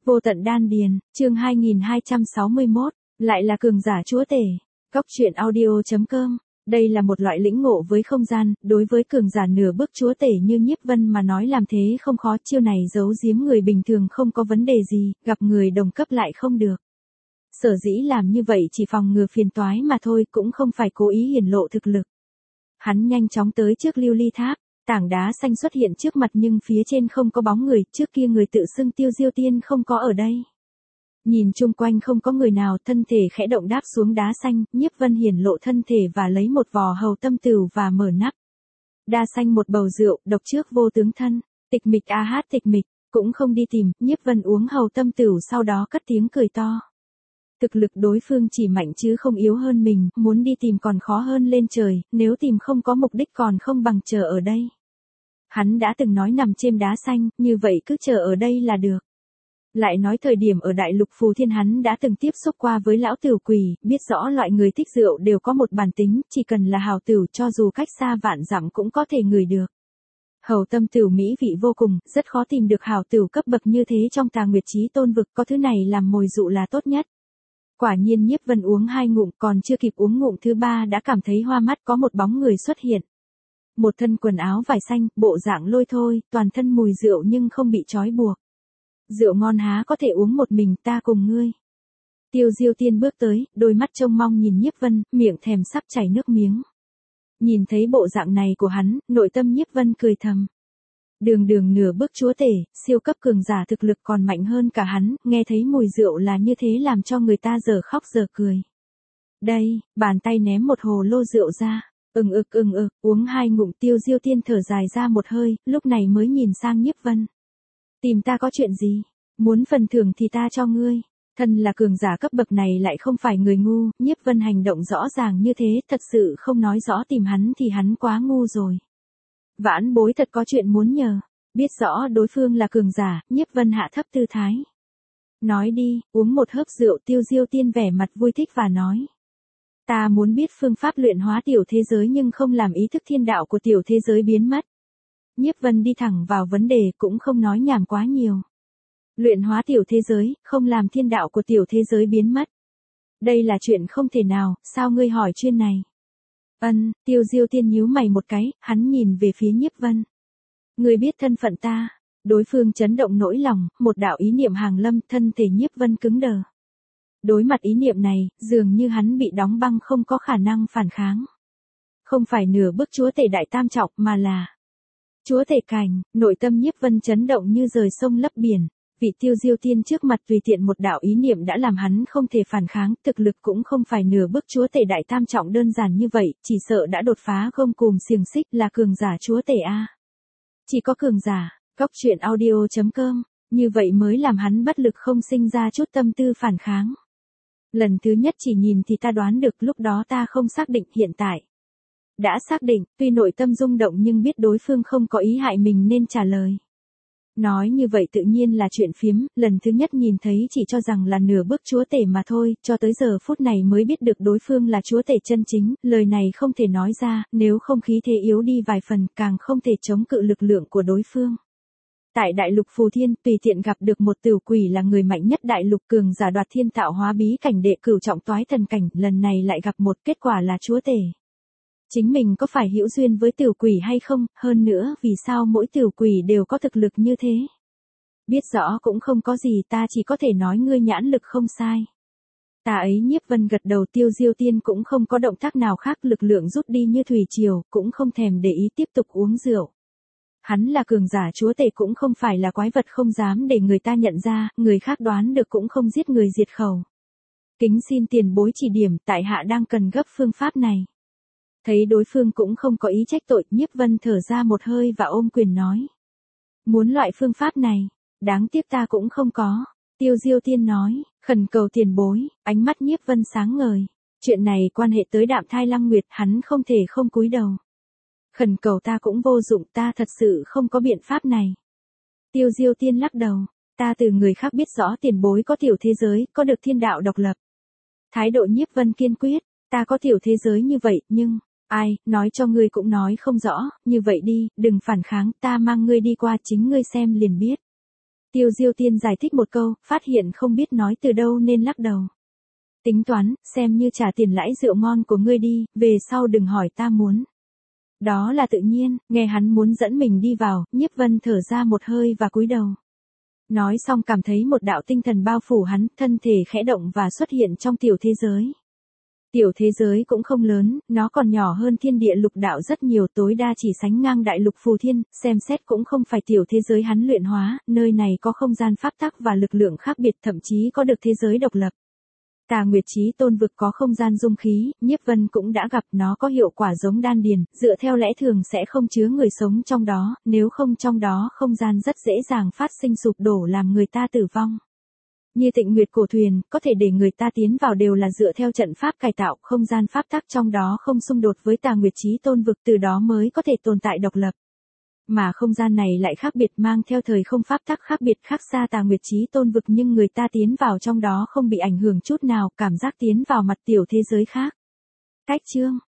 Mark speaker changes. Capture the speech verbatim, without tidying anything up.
Speaker 1: Vô tận đan điền, chương hai nghìn hai trăm sáu mươi mốt, lại là cường giả chúa tể. Góc truyện audio chấm com. Đây là một loại lĩnh ngộ với không gian, đối với cường giả nửa bước chúa tể như Nhiếp Vân mà nói làm thế không khó, chiêu này giấu giếm người bình thường không có vấn đề gì, gặp người đồng cấp lại không được. Sở dĩ làm như vậy chỉ phòng ngừa phiền toái mà thôi, cũng không phải cố ý hiển lộ thực lực. Hắn nhanh chóng tới trước lưu ly tháp. Tảng đá xanh xuất hiện trước mặt nhưng phía trên không có bóng người, trước kia người tự xưng Tiêu Diêu Tiên không có ở đây. Nhìn chung quanh không có người nào, thân thể khẽ động đáp xuống đá xanh, Nhiếp Vân hiển lộ thân thể và lấy một vò hầu tâm tửu và mở nắp. Đa xanh một bầu rượu, độc trước vô tướng thân, tịch mịch a hát tịch mịch, cũng không đi tìm, Nhiếp Vân uống hầu tâm tửu sau đó cất tiếng cười to. Thực lực đối phương chỉ mạnh chứ không yếu hơn mình, muốn đi tìm còn khó hơn lên trời, nếu tìm không có mục đích còn không bằng chờ ở đây. Hắn đã từng nói nằm trên đá xanh, như vậy cứ chờ ở đây là được. Lại nói thời điểm ở Đại Lục Phù Thiên hắn đã từng tiếp xúc qua với lão tửu quỷ, biết rõ loại người thích rượu đều có một bản tính, chỉ cần là hào tửu cho dù cách xa vạn dặm cũng có thể ngửi được. Hầu tâm tửu mỹ vị vô cùng, rất khó tìm được hào tửu cấp bậc như thế trong Tà Nguyệt Chí Tôn vực, có thứ này làm mồi dụ là tốt nhất. Quả nhiên Nhiếp Vân uống hai ngụm, còn chưa kịp uống ngụm thứ ba đã cảm thấy hoa mắt, có một bóng người xuất hiện. Một thân quần áo vải xanh, bộ dạng lôi thôi, toàn thân mùi rượu nhưng không bị trói buộc. Rượu ngon há có thể uống một mình, ta cùng ngươi. Tiêu Diêu Tiên bước tới, đôi mắt trông mong nhìn Nhiếp Vân, miệng thèm sắp chảy nước miếng. Nhìn thấy bộ dạng này của hắn, nội tâm Nhiếp Vân cười thầm. Đường đường nửa bước chúa tể, siêu cấp cường giả thực lực còn mạnh hơn cả hắn, nghe thấy mùi rượu là như thế làm cho người ta giờ khóc giờ cười. Đây, bàn tay ném một hồ lô rượu ra, ừng ực ừng ực, uống hai ngụm. Tiêu Diêu Tiên thở dài ra một hơi, lúc này mới nhìn sang Nhiếp Vân. Tìm ta có chuyện gì? Muốn phần thưởng thì ta cho ngươi. Thân là cường giả cấp bậc này lại không phải người ngu, Nhiếp Vân hành động rõ ràng như thế, thật sự không nói rõ tìm hắn thì hắn quá ngu rồi. Vãn bối thật có chuyện muốn nhờ. Biết rõ đối phương là cường giả, Nhiếp Vân hạ thấp tư thái. Nói đi, uống một hớp rượu. Tiêu Diêu Tiên vẻ mặt vui thích và nói. Ta muốn biết phương pháp luyện hóa tiểu thế giới nhưng không làm ý thức thiên đạo của tiểu thế giới biến mất. Nhiếp Vân đi thẳng vào vấn đề, cũng không nói nhảm quá nhiều. Luyện hóa tiểu thế giới, không làm thiên đạo của tiểu thế giới biến mất. Đây là chuyện không thể nào, sao ngươi hỏi chuyên này? Ân, Tiêu Diêu Tiên nhíu mày một cái, hắn nhìn về phía Nhiếp Vân. Ngươi biết thân phận ta. Đối phương chấn động nỗi lòng, một đạo ý niệm hàng lâm, thân thể Nhiếp Vân cứng đờ. Đối mặt ý niệm này, dường như hắn bị đóng băng không có khả năng phản kháng. Không phải nửa bước chúa tể đại tam trọng mà là chúa tể cảnh. Nội tâm Nhiếp Vân chấn động như rời sông lấp biển. Vị Tiêu Diêu Tiên trước mặt tùy tiện một đạo ý niệm đã làm hắn không thể phản kháng, thực lực cũng không phải nửa bước chúa tể đại tam trọng đơn giản như vậy, chỉ sợ đã đột phá gông cùm xiềng xích, là cường giả chúa tể a. Chỉ có cường giả. Góc truyện audio chấm com, như vậy mới làm hắn bất lực không sinh ra chút tâm tư phản kháng. Lần thứ nhất chỉ nhìn thì ta đoán được, lúc đó ta không xác định, hiện tại đã xác định, tuy nội tâm rung động nhưng biết đối phương không có ý hại mình nên trả lời. Nói như vậy tự nhiên là chuyện phiếm, lần thứ nhất nhìn thấy chỉ cho rằng là nửa bước chúa tể mà thôi, cho tới giờ phút này mới biết được đối phương là chúa tể chân chính, lời này không thể nói ra, nếu không khí thế yếu đi vài phần, càng không thể chống cự lực lượng của đối phương. Tại Đại Lục Phù Thiên, tùy tiện gặp được một tửu quỷ là người mạnh nhất Đại Lục, cường giả đoạt thiên tạo hóa bí cảnh đệ cửu trọng toái thần cảnh, lần này lại gặp một kết quả là chúa tể. Chính mình có phải hữu duyên với tửu quỷ hay không, hơn nữa vì sao mỗi tửu quỷ đều có thực lực như thế? Biết rõ cũng không có gì, ta chỉ có thể nói ngươi nhãn lực không sai. Ta ấy. Nhiếp Vân gật đầu. Tiêu Diêu Tiên cũng không có động tác nào khác, lực lượng rút đi như thủy triều, cũng không thèm để ý tiếp tục uống rượu. Hắn là cường giả chúa tể cũng không phải là quái vật không dám để người ta nhận ra, người khác đoán được cũng không giết người diệt khẩu. Kính xin tiền bối chỉ điểm, tại hạ đang cần gấp phương pháp này. Thấy đối phương cũng không có ý trách tội, Nhiếp Vân thở ra một hơi và ôm quyền nói. Muốn loại phương pháp này, đáng tiếc ta cũng không có. Tiêu Diêu Tiên nói, khẩn cầu tiền bối. Ánh mắt Nhiếp Vân sáng ngời. Chuyện này quan hệ tới Đạm Thai Lăng Nguyệt, hắn không thể không cúi đầu. Khẩn cầu ta cũng vô dụng, ta thật sự không có biện pháp này. Tiêu Diêu Tiên lắc đầu, ta từ người khác biết rõ tiền bối có tiểu thế giới, có được thiên đạo độc lập. Thái độ Nhiếp Vân kiên quyết, ta có tiểu thế giới như vậy, nhưng, ai, nói cho ngươi cũng nói không rõ, như vậy đi, đừng phản kháng, ta mang ngươi đi qua chính ngươi xem liền biết. Tiêu Diêu Tiên giải thích một câu, phát hiện không biết nói từ đâu nên lắc đầu. Tính toán, xem như trả tiền lãi rượu ngon của ngươi đi, về sau đừng hỏi ta muốn. Đó là tự nhiên, nghe hắn muốn dẫn mình đi vào, Nhiếp Vân thở ra một hơi và cúi đầu. Nói xong cảm thấy một đạo tinh thần bao phủ hắn, thân thể khẽ động và xuất hiện trong tiểu thế giới. Tiểu thế giới cũng không lớn, nó còn nhỏ hơn thiên địa lục đạo rất nhiều, tối đa chỉ sánh ngang đại lục phù thiên, xem xét cũng không phải tiểu thế giới hắn luyện hóa, nơi này có không gian pháp tắc và lực lượng khác biệt, thậm chí có được thế giới độc lập. Tà Nguyệt Chí Tôn vực có không gian dung khí, Nhiếp Vân cũng đã gặp, nó có hiệu quả giống đan điền, dựa theo lẽ thường sẽ không chứa người sống trong đó, nếu không trong đó không gian rất dễ dàng phát sinh sụp đổ làm người ta tử vong. Như Tịnh Nguyệt cổ thuyền, có thể để người ta tiến vào đều là dựa theo trận pháp cải tạo, không gian pháp tắc trong đó không xung đột với Tà Nguyệt Chí Tôn vực, từ đó mới có thể tồn tại độc lập. Mà không gian này lại khác biệt, mang theo thời không pháp tắc khác biệt, khác xa Tà Nguyệt Chí Tôn vực, nhưng người ta tiến vào trong đó không bị ảnh hưởng chút nào, cảm giác tiến vào mặt tiểu thế giới khác. Cách chương